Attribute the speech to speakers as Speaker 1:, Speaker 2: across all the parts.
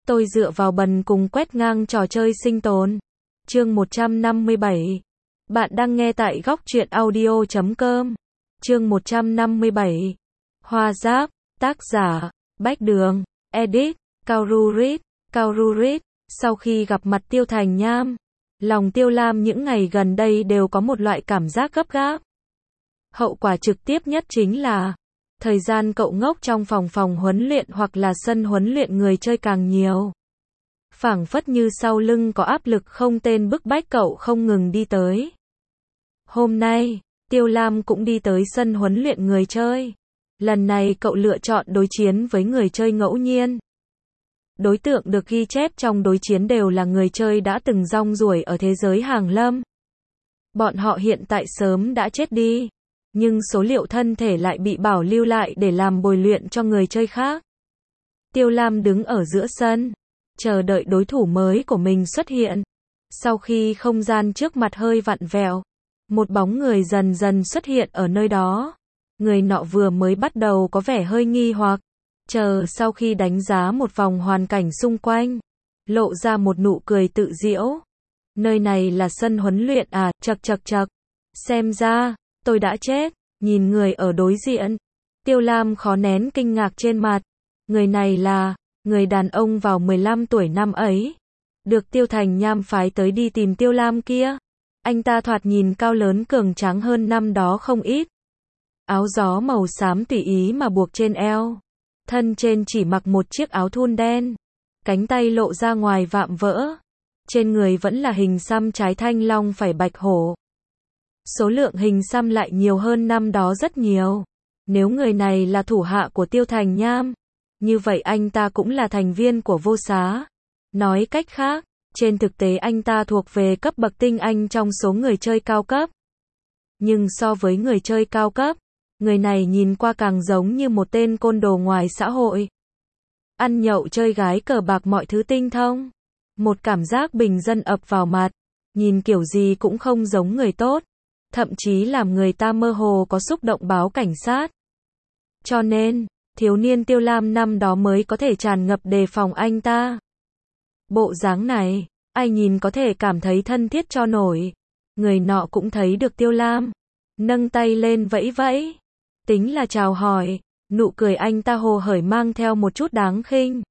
Speaker 1: Tôi dựa vào bần cùng quét ngang trò chơi sinh tồn. Chương 157. Bạn đang nghe tại góc truyện audio.com. Chương 157. Hoa Giáp, tác giả, Bách Đường, edit, Kaururit. Sau khi gặp mặt Tiêu Thành Nham, lòng Tiêu Lam những ngày gần đây đều có một loại cảm giác gấp gáp. Hậu quả trực tiếp nhất chính là thời gian cậu ngốc trong phòng huấn luyện hoặc là sân huấn luyện người chơi càng nhiều. Phảng phất như sau lưng có áp lực không tên bức bách cậu không ngừng đi tới. Hôm nay, Tiêu Lam cũng đi tới sân huấn luyện người chơi. Lần này cậu lựa chọn đối chiến với người chơi ngẫu nhiên. Đối tượng được ghi chép trong đối chiến đều là người chơi đã từng rong ruổi ở thế giới hàng lâm. Bọn họ hiện tại sớm đã chết đi, nhưng số liệu thân thể lại bị bảo lưu lại để làm bồi luyện cho người chơi khác. Tiêu Lam đứng ở giữa sân, chờ đợi đối thủ mới của mình xuất hiện. Sau khi không gian trước mặt hơi vặn vẹo, một bóng người dần dần xuất hiện ở nơi đó. Người nọ vừa mới bắt đầu có vẻ hơi nghi hoặc, sau khi đánh giá một vòng hoàn cảnh xung quanh, lộ ra một nụ cười tự giễu. Nơi này là sân huấn luyện à, chậc. Xem ra, tôi đã chết. Nhìn người ở đối diện, Tiêu Lam khó nén kinh ngạc trên mặt. Người này là người đàn ông vào 15 tuổi năm ấy, được Tiêu Thành Nham phái tới đi tìm Tiêu Lam kia. Anh ta thoạt nhìn cao lớn cường tráng hơn năm đó không ít. Áo gió màu xám tùy ý mà buộc trên eo. Thân trên chỉ mặc một chiếc áo thun đen. Cánh tay lộ ra ngoài vạm vỡ. Trên người vẫn là hình xăm trái thanh long phải bạch hổ. Số lượng hình xăm lại nhiều hơn năm đó rất nhiều. Nếu người này là thủ hạ của Tiêu Thành Nham, như vậy anh ta cũng là thành viên của Vô Xá. Nói cách khác, trên thực tế anh ta thuộc về cấp bậc tinh anh trong số người chơi cao cấp. Nhưng so với người chơi cao cấp, người này nhìn qua càng giống như một tên côn đồ ngoài xã hội. Ăn nhậu chơi gái cờ bạc mọi thứ tinh thông. Một cảm giác bình dân ập vào mặt, nhìn kiểu gì cũng không giống người tốt. Thậm chí làm người ta mơ hồ có xúc động báo cảnh sát. Cho nên, thiếu niên Tiêu Lam năm đó mới có thể tràn ngập đề phòng anh ta. Bộ dáng này, ai nhìn có thể cảm thấy thân thiết cho nổi. Người nọ cũng thấy được Tiêu Lam, nâng tay lên vẫy vẫy, tính là chào hỏi. Nụ cười anh ta hồ hởi mang theo một chút đáng khinh.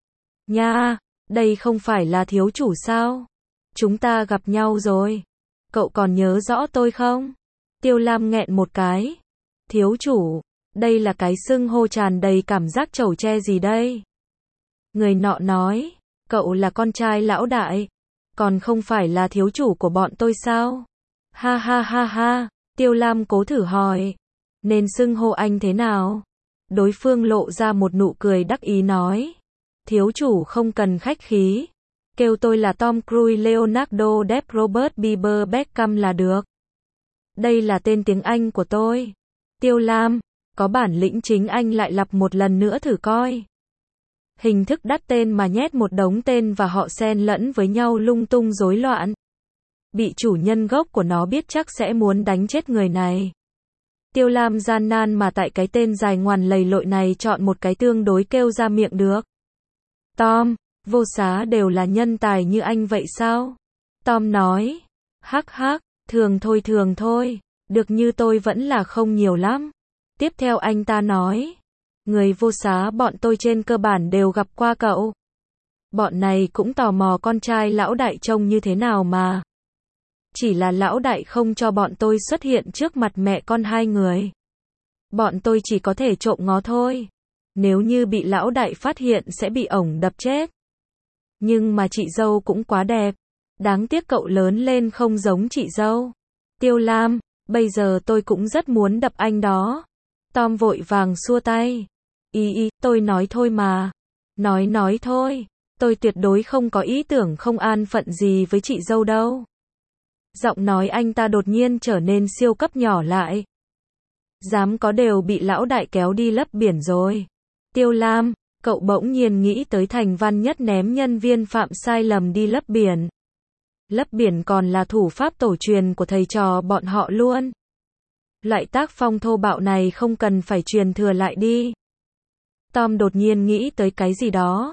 Speaker 1: Nha, đây không phải là thiếu chủ sao? Chúng ta gặp nhau rồi. Cậu còn nhớ rõ tôi không? Tiêu Lam nghẹn một cái. Thiếu chủ, đây là cái xưng hô tràn đầy cảm giác chầu che gì đây? Người nọ nói, cậu là con trai lão đại, còn không phải là thiếu chủ của bọn tôi sao? Ha, Tiêu Lam cố thử hỏi, nên xưng hô anh thế nào? Đối phương lộ ra một nụ cười đắc ý nói, thiếu chủ không cần khách khí. Kêu tôi là Tom Cruise, Leonardo Depp, Robert Bieber, Beckham là được. Đây là tên tiếng Anh của tôi. Tiêu Lam, có bản lĩnh chính anh lại lặp một lần nữa thử coi. Hình thức đắt tên mà nhét một đống tên và họ xen lẫn với nhau lung tung rối loạn. Bị chủ nhân gốc của nó biết chắc sẽ muốn đánh chết người này. Tiêu Lam gian nan mà tại cái tên dài ngoằn lầy lội này chọn một cái tương đối kêu ra miệng được. Tom, Vô Xá đều là nhân tài như anh vậy sao? Tom nói, hắc, thường thôi, được như tôi vẫn là không nhiều lắm. Tiếp theo anh ta nói, người Vô Xá bọn tôi trên cơ bản đều gặp qua cậu. Bọn này cũng tò mò con trai lão đại trông như thế nào mà. Chỉ là lão đại không cho bọn tôi xuất hiện trước mặt mẹ con hai người. Bọn tôi chỉ có thể trộm ngó thôi. Nếu như bị lão đại phát hiện sẽ bị ổng đập chết. Nhưng mà chị dâu cũng quá đẹp. Đáng tiếc cậu lớn lên không giống chị dâu. Tiêu Lam, bây giờ tôi cũng rất muốn đập anh đó. Tom vội vàng xua tay. Tôi nói thôi mà. Nói thôi. Tôi tuyệt đối không có ý tưởng không an phận gì với chị dâu đâu. Giọng nói anh ta đột nhiên trở nên siêu cấp nhỏ lại. Dám có đều bị lão đại kéo đi lấp biển rồi. Tiêu Lam, cậu bỗng nhiên nghĩ tới Thành Văn Nhất ném nhân viên phạm sai lầm đi lấp biển. Lấp biển còn là thủ pháp tổ truyền của thầy trò bọn họ luôn. Loại tác phong thô bạo này không cần phải truyền thừa lại đi. Tom đột nhiên nghĩ tới cái gì đó.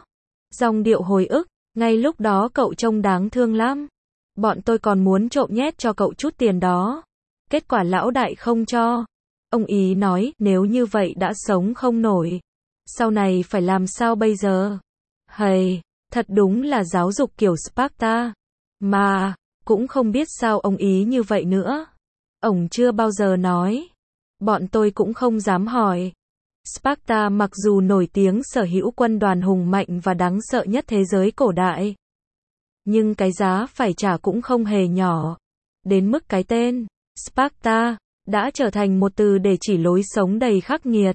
Speaker 1: Giọng điệu hồi ức, ngay lúc đó cậu trông đáng thương lắm. Bọn tôi còn muốn trộm nhét cho cậu chút tiền đó. Kết quả lão đại không cho. Ông ý nói, nếu như vậy đã sống không nổi. Sau này phải làm sao bây giờ? Hầy, thật đúng là giáo dục kiểu Sparta. Mà, cũng không biết sao ông ý như vậy nữa. Ông chưa bao giờ nói. Bọn tôi cũng không dám hỏi. Sparta mặc dù nổi tiếng sở hữu quân đoàn hùng mạnh và đáng sợ nhất thế giới cổ đại. Nhưng cái giá phải trả cũng không hề nhỏ. Đến mức cái tên, Sparta, đã trở thành một từ để chỉ lối sống đầy khắc nghiệt.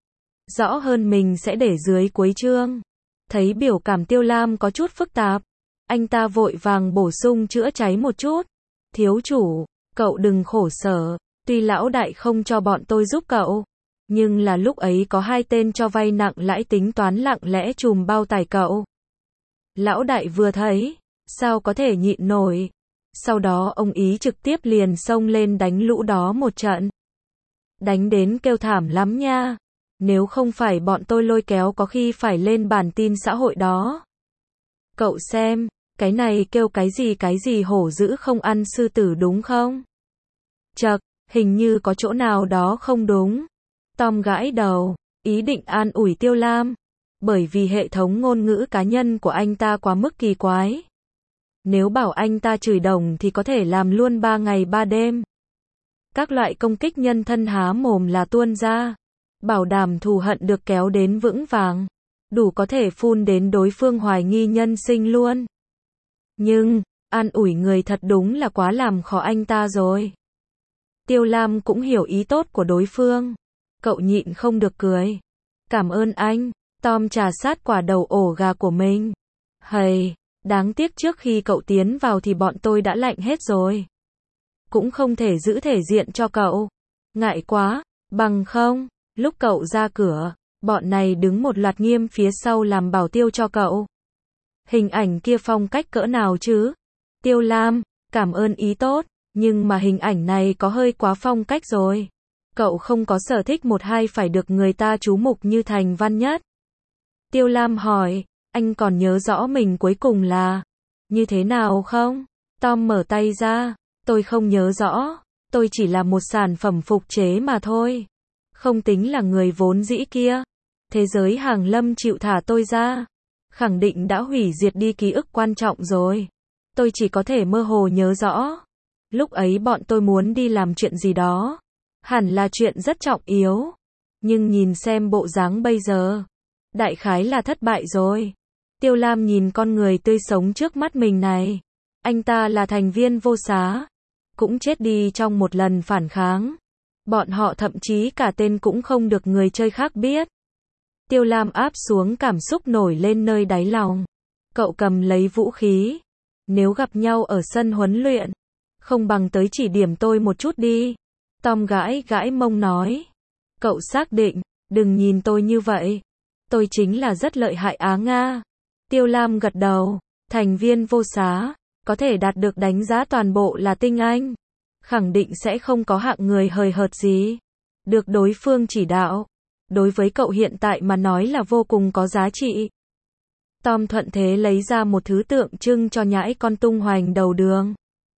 Speaker 1: Rõ hơn mình sẽ để dưới cuối chương. Thấy biểu cảm Tiêu Lam có chút phức tạp. Anh ta vội vàng bổ sung chữa cháy một chút. Thiếu chủ, cậu đừng khổ sở. Tuy lão đại không cho bọn tôi giúp cậu. Nhưng là lúc ấy có 2 tên cho vay nặng lãi tính toán lặng lẽ trùm bao tải cậu. Lão đại vừa thấy, sao có thể nhịn nổi. Sau đó ông ý trực tiếp liền xông lên đánh lũ đó một trận. Đánh đến kêu thảm lắm nha. Nếu không phải bọn tôi lôi kéo có khi phải lên bản tin xã hội đó. Cậu xem, cái này kêu cái gì hổ dữ không ăn sư tử đúng không? Chậc, hình như có chỗ nào đó không đúng. Tom gãi đầu, ý định an ủi Tiêu Lam. Bởi vì hệ thống ngôn ngữ cá nhân của anh ta quá mức kỳ quái. Nếu bảo anh ta chửi đồng thì có thể làm luôn 3 ngày 3 đêm. Các loại công kích nhân thân há mồm là tuôn ra. Bảo đảm thù hận được kéo đến vững vàng. Đủ có thể phun đến đối phương hoài nghi nhân sinh luôn. Nhưng, an ủi người thật đúng là quá làm khó anh ta rồi. Tiêu Lam cũng hiểu ý tốt của đối phương. Cậu nhịn không được cười. Cảm ơn anh. Tom trà sát quả đầu ổ gà của mình. Hầy, đáng tiếc trước khi cậu tiến vào thì bọn tôi đã lạnh hết rồi. Cũng không thể giữ thể diện cho cậu. Ngại quá, bằng không, lúc cậu ra cửa, bọn này đứng một loạt nghiêm phía sau làm bảo tiêu cho cậu. Hình ảnh kia phong cách cỡ nào chứ? Tiêu Lam, cảm ơn ý tốt, nhưng mà hình ảnh này có hơi quá phong cách rồi. Cậu không có sở thích một hai phải được người ta chú mục như Thành Văn Nhất. Tiêu Lam hỏi, anh còn nhớ rõ mình cuối cùng là như thế nào không? Tom mở tay ra, tôi không nhớ rõ, tôi chỉ là một sản phẩm phục chế mà thôi. Không tính là người vốn dĩ kia. Thế giới hàng lâm chịu thả tôi ra. Khẳng định đã hủy diệt đi ký ức quan trọng rồi. Tôi chỉ có thể mơ hồ nhớ rõ. Lúc ấy bọn tôi muốn đi làm chuyện gì đó. Hẳn là chuyện rất trọng yếu. Nhưng nhìn xem bộ dáng bây giờ. Đại khái là thất bại rồi. Tiêu Lam nhìn con người tươi sống trước mắt mình này. Anh ta là thành viên vô xá. Cũng chết đi trong một lần phản kháng. Bọn họ thậm chí cả tên cũng không được người chơi khác biết. Tiêu Lam áp xuống cảm xúc nổi lên nơi đáy lòng. Cậu cầm lấy vũ khí. Nếu gặp nhau ở sân huấn luyện, không bằng tới chỉ điểm tôi một chút đi. Tom gãi gãi mông nói. Cậu xác định, đừng nhìn tôi như vậy. Tôi chính là rất lợi hại á Nga. Tiêu Lam gật đầu. Thành viên vô xá, có thể đạt được đánh giá toàn bộ là tinh anh. Khẳng định sẽ không có hạng người hời hợt gì. Được đối phương chỉ đạo. Đối với cậu hiện tại mà nói là vô cùng có giá trị. Tom thuận thế lấy ra một thứ tượng trưng cho nhãi con tung hoành đầu đường.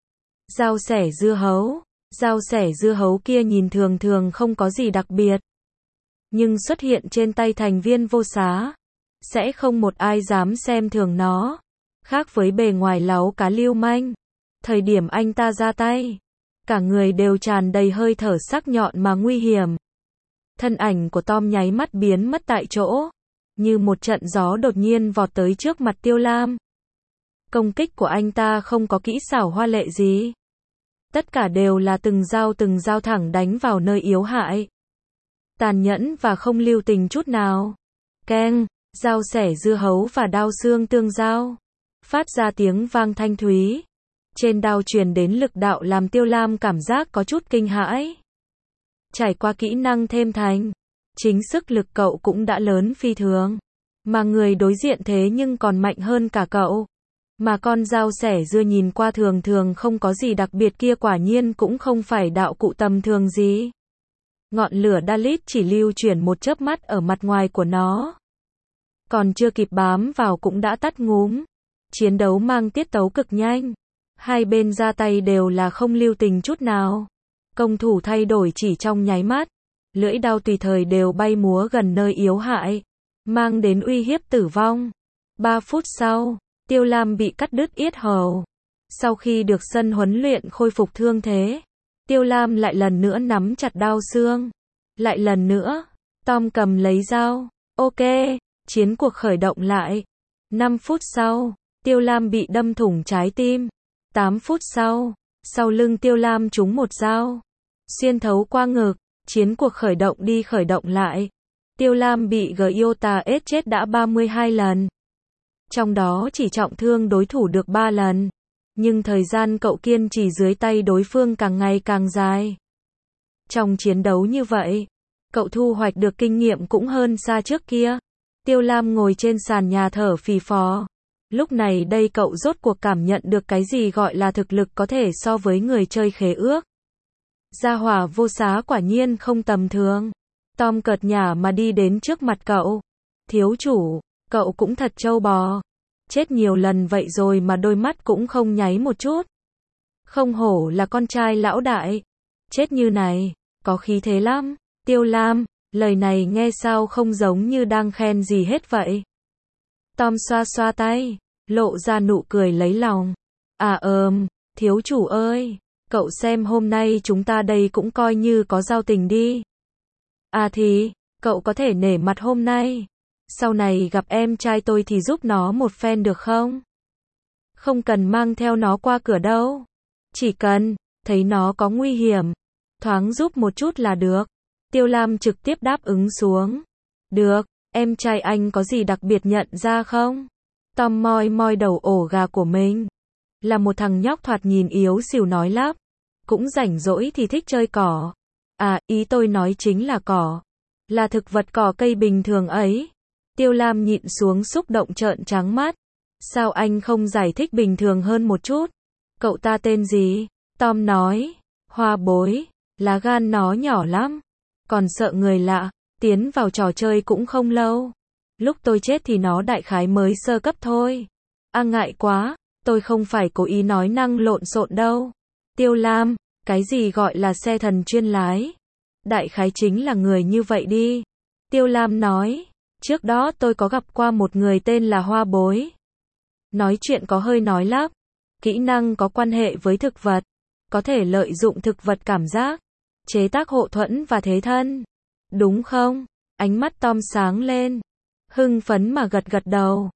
Speaker 1: Dao xẻ dưa hấu. Dao xẻ dưa hấu kia nhìn thường thường không có gì đặc biệt. Nhưng xuất hiện trên tay thành viên vô xá. Sẽ không một ai dám xem thường nó. Khác với bề ngoài láu cá lưu manh. Thời điểm anh ta ra tay. Cả người đều tràn đầy hơi thở sắc nhọn mà nguy hiểm. Thân ảnh của Tom nháy mắt biến mất tại chỗ. Như một trận gió đột nhiên vọt tới trước mặt Tiêu Lam. Công kích của anh ta không có kỹ xảo hoa lệ gì. Tất cả đều là từng dao thẳng đánh vào nơi yếu hại. Tàn nhẫn và không lưu tình chút nào. Keng, dao xẻ dưa hấu và đao xương tương giao. Phát ra tiếng vang thanh thúy. Trên đao truyền đến lực đạo làm Tiêu Lam cảm giác có chút kinh hãi. Trải qua kỹ năng thêm thành, chính sức lực cậu cũng đã lớn phi thường. Mà người đối diện thế nhưng còn mạnh hơn cả cậu. Mà con dao xẻ dưa nhìn qua thường thường không có gì đặc biệt kia quả nhiên cũng không phải đạo cụ tầm thường gì. Ngọn lửa Dalit chỉ lưu chuyển một chớp mắt ở mặt ngoài của nó. Còn chưa kịp bám vào cũng đã tắt ngúm. Chiến đấu mang tiết tấu cực nhanh. Hai bên ra tay đều là không lưu tình chút nào. Công thủ thay đổi chỉ trong nháy mắt. Lưỡi đao tùy thời đều bay múa gần nơi yếu hại, mang đến uy hiếp tử vong. 3 phút sau, Tiêu Lam bị cắt đứt yết hầu. Sau khi được sân huấn luyện khôi phục thương thế, Tiêu Lam lại lần nữa nắm chặt đao xương. Lại lần nữa, Tom cầm lấy dao. Ok, chiến cuộc khởi động lại. 5 phút sau, Tiêu Lam bị đâm thủng trái tim. 8 phút sau, sau lưng Tiêu Lam trúng một dao, xuyên thấu qua ngực. Chiến cuộc khởi động lại. Tiêu Lam bị Gyota S chết đã 32 lần. Trong đó chỉ trọng thương đối thủ được 3 lần. Nhưng thời gian cậu kiên trì dưới tay đối phương càng ngày càng dài. Trong chiến đấu như vậy, cậu thu hoạch được kinh nghiệm cũng hơn xa trước kia. Tiêu Lam ngồi trên sàn nhà thở phì phò. Lúc này đây cậu rốt cuộc cảm nhận được cái gì gọi là thực lực có thể so với người chơi khế ước. Gia hỏa vô xá quả nhiên không tầm thường. Tom cợt nhả mà đi đến trước mặt cậu. Thiếu chủ, cậu cũng thật trâu bò. Chết nhiều lần vậy rồi mà đôi mắt cũng không nháy một chút. Không hổ là con trai lão đại. Chết như này, có khí thế lắm. Tiêu Lam, lời này nghe sao không giống như đang khen gì hết vậy. Tom xoa xoa tay, lộ ra nụ cười lấy lòng. Thiếu chủ ơi. Cậu xem hôm nay chúng ta đây cũng coi như có giao tình đi. Thì, cậu có thể nể mặt hôm nay. Sau này gặp em trai tôi thì giúp nó một phen được không? Không cần mang theo nó qua cửa đâu. Chỉ cần, thấy nó có nguy hiểm, thoáng giúp một chút là được. Tiêu Lam trực tiếp đáp ứng xuống. Được, em trai anh có gì đặc biệt nhận ra không? Tom moi moi đầu ổ gà của mình. Là một thằng nhóc thoạt nhìn yếu xìu nói lắp. Cũng rảnh rỗi thì thích chơi cỏ. Ý tôi nói chính là cỏ. Là thực vật cỏ cây bình thường ấy. Tiêu Lam nhịn xuống xúc động trợn trắng mắt. Sao anh không giải thích bình thường hơn một chút? Cậu ta tên gì? Tom nói. Hoa bối. Lá gan nó nhỏ lắm. Còn sợ người lạ. Tiến vào trò chơi cũng không lâu. Lúc tôi chết thì nó đại khái mới sơ cấp thôi. Ngại quá. Tôi không phải cố ý nói năng lộn xộn đâu. Tiêu Lam, cái gì gọi là xe thần chuyên lái? Đại khái chính là người như vậy đi. Tiêu Lam nói, trước đó tôi có gặp qua một người tên là Hoa Bối. Nói chuyện có hơi nói lắp. Kỹ năng có quan hệ với thực vật. Có thể lợi dụng thực vật cảm giác. Chế tác hộ thuẫn và thế thân. Đúng không? Ánh mắt Tom sáng lên. Hưng phấn mà gật gật đầu.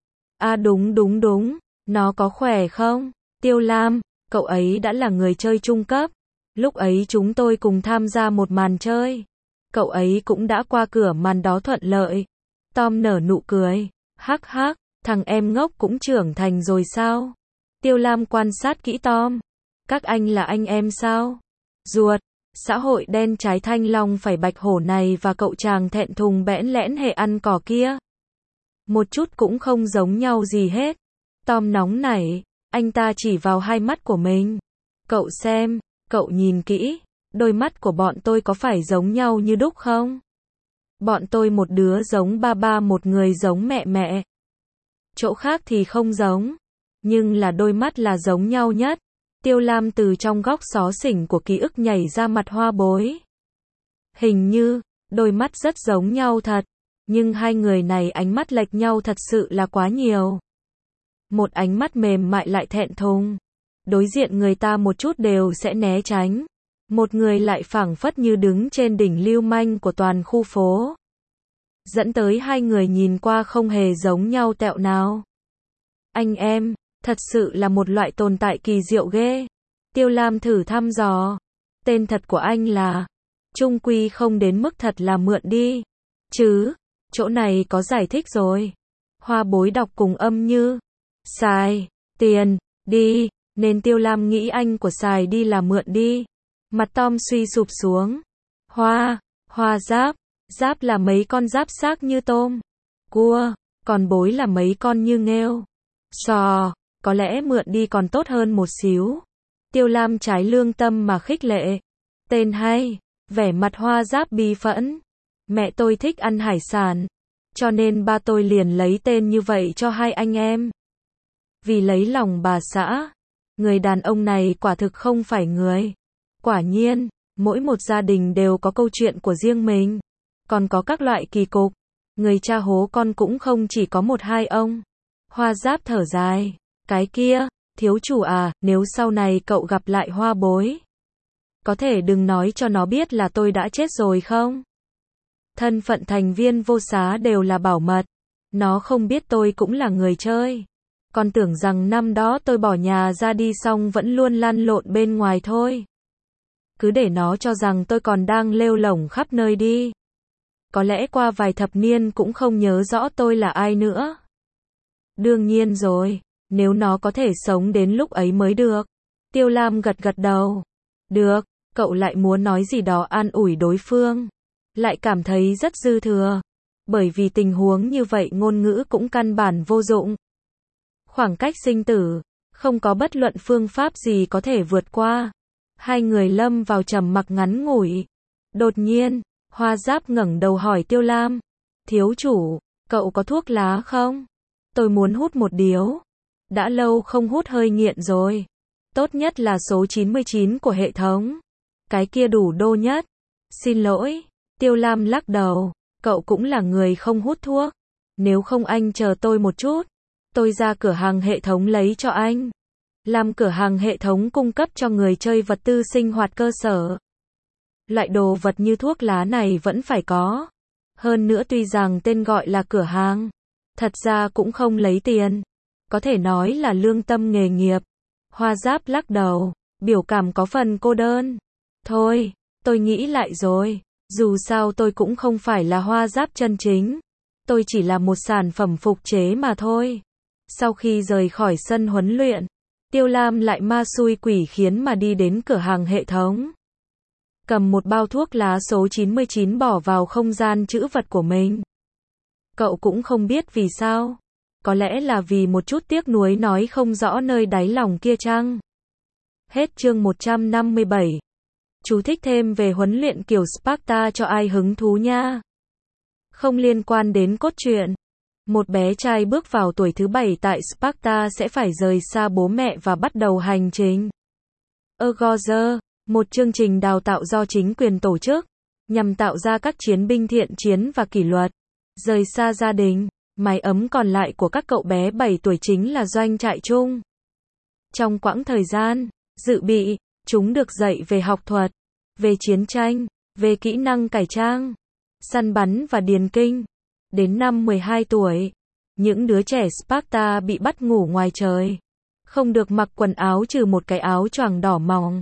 Speaker 1: Đúng. Nó có khỏe không? Tiêu Lam, cậu ấy đã là người chơi trung cấp. Lúc ấy chúng tôi cùng tham gia một màn chơi. Cậu ấy cũng đã qua cửa màn đó thuận lợi. Tom nở nụ cười. Hắc hắc, thằng em ngốc cũng trưởng thành rồi sao? Tiêu Lam quan sát kỹ Tom. Các anh là anh em sao? Ruột, xã hội đen trái thanh long phải bạch hổ này và cậu chàng thẹn thùng bẽn lẽn hệ ăn cỏ kia. Một chút cũng không giống nhau gì hết. Tom nóng nảy, anh ta chỉ vào hai mắt của mình. Cậu xem, cậu nhìn kỹ, đôi mắt của bọn tôi có phải giống nhau như đúc không? Bọn tôi một đứa giống ba, một người giống mẹ. Chỗ khác thì không giống, nhưng là đôi mắt là giống nhau nhất. Tiêu Lam từ trong góc xó xỉnh của ký ức nhảy ra mặt Hoa Bối. Hình như, đôi mắt rất giống nhau thật, nhưng hai người này ánh mắt lệch nhau thật sự là quá nhiều. Một ánh mắt mềm mại lại thẹn thùng. Đối diện người ta một chút đều sẽ né tránh. Một người lại phảng phất như đứng trên đỉnh lưu manh của toàn khu phố. Dẫn tới hai người nhìn qua không hề giống nhau tẹo nào. Anh em, thật sự là một loại tồn tại kỳ diệu ghê. Tiêu Lam thử thăm dò. Tên thật của anh là... Trung quy không đến mức thật là mượn đi. Chứ, chỗ này có giải thích rồi. Hoa Bối đọc cùng âm như... Xài, tiền, đi, nên Tiêu Lam nghĩ anh của xài đi là mượn đi. Mặt Tom suy sụp xuống. Hoa giáp, giáp là mấy con giáp xác như tôm, cua, còn bối là mấy con như nghêu, sò, có lẽ mượn đi còn tốt hơn một xíu. Tiêu Lam trái lương tâm mà khích lệ. Tên hay, vẻ mặt Hoa Giáp bi phẫn. Mẹ tôi thích ăn hải sản. Cho nên ba tôi liền lấy tên như vậy cho hai anh em. Vì lấy lòng bà xã, người đàn ông này quả thực không phải người. Quả nhiên, mỗi một gia đình đều có câu chuyện của riêng mình. Còn có các loại kỳ cục. Người cha hố con cũng không chỉ có một hai ông. Hoa Giáp thở dài. Cái kia, thiếu chủ à, nếu sau này cậu gặp lại Hoa Bối, có thể đừng nói cho nó biết là tôi đã chết rồi không? Thân phận thành viên vô xá đều là bảo mật. Nó không biết tôi cũng là người chơi. Còn tưởng rằng năm đó tôi bỏ nhà ra đi xong vẫn luôn lăn lộn bên ngoài thôi. Cứ để nó cho rằng tôi còn đang lêu lổng khắp nơi đi. Có lẽ qua vài thập niên cũng không nhớ rõ tôi là ai nữa. Đương nhiên rồi, nếu nó có thể sống đến lúc ấy mới được. Tiêu Lam gật gật đầu. Được, cậu lại muốn nói gì đó an ủi đối phương. Lại cảm thấy rất dư thừa. Bởi vì tình huống như vậy ngôn ngữ cũng căn bản vô dụng. Khoảng cách sinh tử, không có bất luận phương pháp gì có thể vượt qua. Hai người lâm vào trầm mặc ngắn ngủi. Đột nhiên, Hoa Giáp ngẩng đầu hỏi Tiêu Lam. Thiếu chủ, cậu có thuốc lá không? Tôi muốn hút một điếu. Đã lâu không hút hơi nghiện rồi. Tốt nhất là số 99 của hệ thống. Cái kia đủ đô nhất. Xin lỗi. Tiêu Lam lắc đầu. Cậu cũng là người không hút thuốc. Nếu không anh chờ tôi một chút. Tôi ra cửa hàng hệ thống lấy cho anh. Làm cửa hàng hệ thống cung cấp cho người chơi vật tư sinh hoạt cơ sở. Loại đồ vật như thuốc lá này vẫn phải có. Hơn nữa tuy rằng tên gọi là cửa hàng, thật ra cũng không lấy tiền. Có thể nói là lương tâm nghề nghiệp. Hoa Giáp lắc đầu, biểu cảm có phần cô đơn. Thôi, tôi nghĩ lại rồi. Dù sao tôi cũng không phải là Hoa Giáp chân chính. Tôi chỉ là một sản phẩm phục chế mà thôi. Sau khi rời khỏi sân huấn luyện, Tiêu Lam lại ma xui quỷ khiến mà đi đến cửa hàng hệ thống. Cầm một bao thuốc lá số 99 bỏ vào không gian trữ vật của mình. Cậu cũng không biết vì sao. Có lẽ là vì một chút tiếc nuối nói không rõ nơi đáy lòng kia chăng? Hết chương 157. Chú thích thêm về huấn luyện kiểu Sparta cho ai hứng thú nha. Không liên quan đến cốt truyện. Một bé trai bước vào tuổi thứ 7 tại Sparta sẽ phải rời xa bố mẹ và bắt đầu hành trình Ergozer, một chương trình đào tạo do chính quyền tổ chức, nhằm tạo ra các chiến binh thiện chiến và kỷ luật. Rời xa gia đình, mái ấm còn lại của các cậu bé 7 tuổi chính là doanh trại chung. Trong quãng thời gian dự bị, chúng được dạy về học thuật, về chiến tranh, về kỹ năng cải trang, săn bắn và điền kinh. Đến năm 12 tuổi, những đứa trẻ Sparta bị bắt ngủ ngoài trời, không được mặc quần áo trừ một cái áo choàng đỏ mỏng,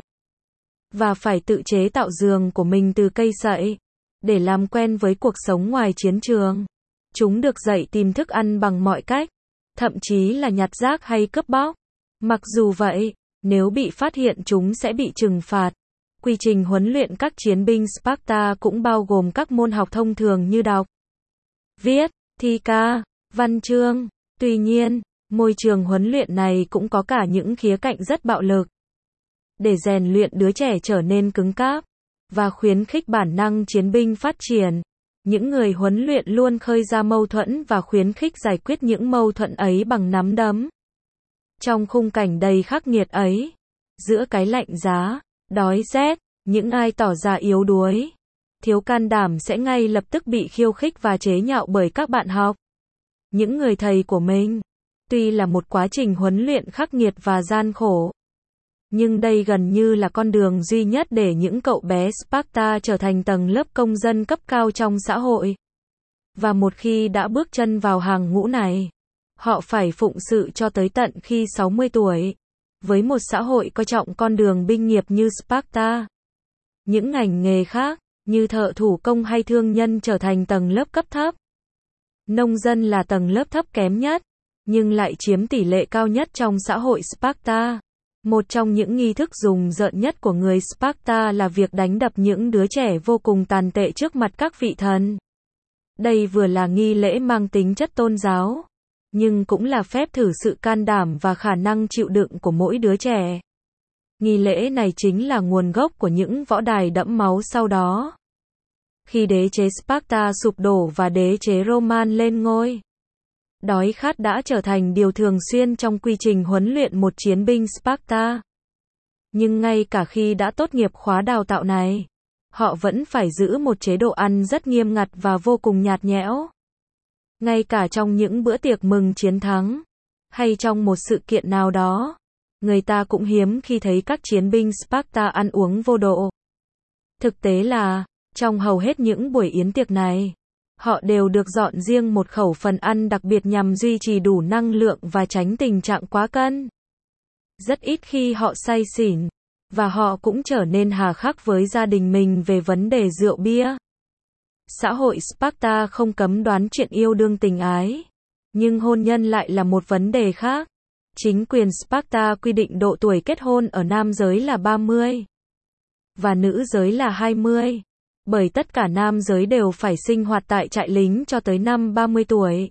Speaker 1: và phải tự chế tạo giường của mình từ cây sậy, để làm quen với cuộc sống ngoài chiến trường. Chúng được dạy tìm thức ăn bằng mọi cách, thậm chí là nhặt rác hay cướp bóc. Mặc dù vậy, nếu bị phát hiện chúng sẽ bị trừng phạt. Quy trình huấn luyện các chiến binh Sparta cũng bao gồm các môn học thông thường như đọc, viết, thi ca, văn chương. Tuy nhiên, môi trường huấn luyện này cũng có cả những khía cạnh rất bạo lực. Để rèn luyện đứa trẻ trở nên cứng cáp và khuyến khích bản năng chiến binh phát triển, những người huấn luyện luôn khơi ra mâu thuẫn và khuyến khích giải quyết những mâu thuẫn ấy bằng nắm đấm. Trong khung cảnh đầy khắc nghiệt ấy, giữa cái lạnh giá, đói rét, những ai tỏ ra yếu đuối, thiếu can đảm sẽ ngay lập tức bị khiêu khích và chế nhạo bởi các bạn học. Những người thầy của mình. Tuy là một quá trình huấn luyện khắc nghiệt và gian khổ, nhưng đây gần như là con đường duy nhất để những cậu bé Sparta trở thành tầng lớp công dân cấp cao trong xã hội. Và một khi đã bước chân vào hàng ngũ này, họ phải phụng sự cho tới tận khi 60 tuổi. Với một xã hội coi trọng con đường binh nghiệp như Sparta, những ngành nghề khác, như thợ thủ công hay thương nhân trở thành tầng lớp cấp thấp. Nông dân là tầng lớp thấp kém nhất, nhưng lại chiếm tỷ lệ cao nhất trong xã hội Sparta. Một trong những nghi thức rùng rợn nhất của người Sparta là việc đánh đập những đứa trẻ vô cùng tàn tệ trước mặt các vị thần. Đây vừa là nghi lễ mang tính chất tôn giáo, nhưng cũng là phép thử sự can đảm và khả năng chịu đựng của mỗi đứa trẻ. Nghi lễ này chính là nguồn gốc của những võ đài đẫm máu sau đó. Khi đế chế Sparta sụp đổ và đế chế Roman lên ngôi, đói khát đã trở thành điều thường xuyên trong quy trình huấn luyện một chiến binh Sparta. Nhưng ngay cả khi đã tốt nghiệp khóa đào tạo này, họ vẫn phải giữ một chế độ ăn rất nghiêm ngặt và vô cùng nhạt nhẽo. Ngay cả trong những bữa tiệc mừng chiến thắng, hay trong một sự kiện nào đó, người ta cũng hiếm khi thấy các chiến binh Sparta ăn uống vô độ. Thực tế là, trong hầu hết những buổi yến tiệc này, họ đều được dọn riêng một khẩu phần ăn đặc biệt nhằm duy trì đủ năng lượng và tránh tình trạng quá cân. Rất ít khi họ say xỉn, và họ cũng trở nên hà khắc với gia đình mình về vấn đề rượu bia. Xã hội Sparta không cấm đoán chuyện yêu đương tình ái, nhưng hôn nhân lại là một vấn đề khác. Chính quyền Sparta quy định độ tuổi kết hôn ở nam giới là 30 và nữ giới là 20, bởi tất cả nam giới đều phải sinh hoạt tại trại lính cho tới năm 30 tuổi.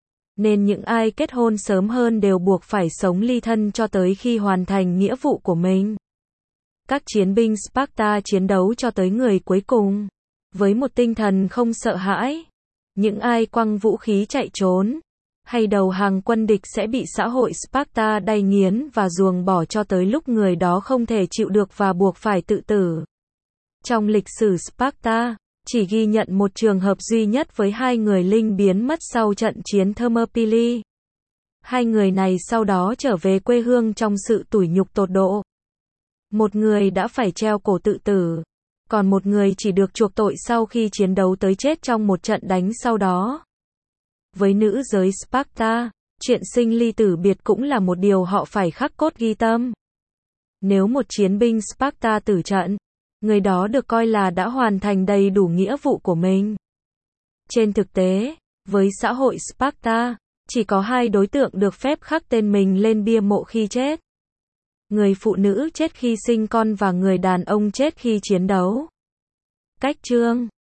Speaker 1: Nên những ai kết hôn sớm hơn đều buộc phải sống ly thân cho tới khi hoàn thành nghĩa vụ của mình. Các chiến binh Sparta chiến đấu cho tới người cuối cùng, với một tinh thần không sợ hãi. Những ai quăng vũ khí chạy trốn, hay đầu hàng quân địch sẽ bị xã hội Sparta đày nghiến và ruồng bỏ cho tới lúc người đó không thể chịu được và buộc phải tự tử. Trong lịch sử Sparta, chỉ ghi nhận một trường hợp duy nhất với 2 người linh biến mất sau trận chiến Thermopylae. 2 người này sau đó trở về quê hương trong sự tủi nhục tột độ. Một người đã phải treo cổ tự tử, còn một người chỉ được chuộc tội sau khi chiến đấu tới chết trong một trận đánh sau đó. Với nữ giới Sparta, chuyện sinh ly tử biệt cũng là một điều họ phải khắc cốt ghi tâm. Nếu một chiến binh Sparta tử trận, người đó được coi là đã hoàn thành đầy đủ nghĩa vụ của mình. Trên thực tế, với xã hội Sparta, chỉ có 2 đối tượng được phép khắc tên mình lên bia mộ khi chết. Người phụ nữ chết khi sinh con và người đàn ông chết khi chiến đấu. Cách chương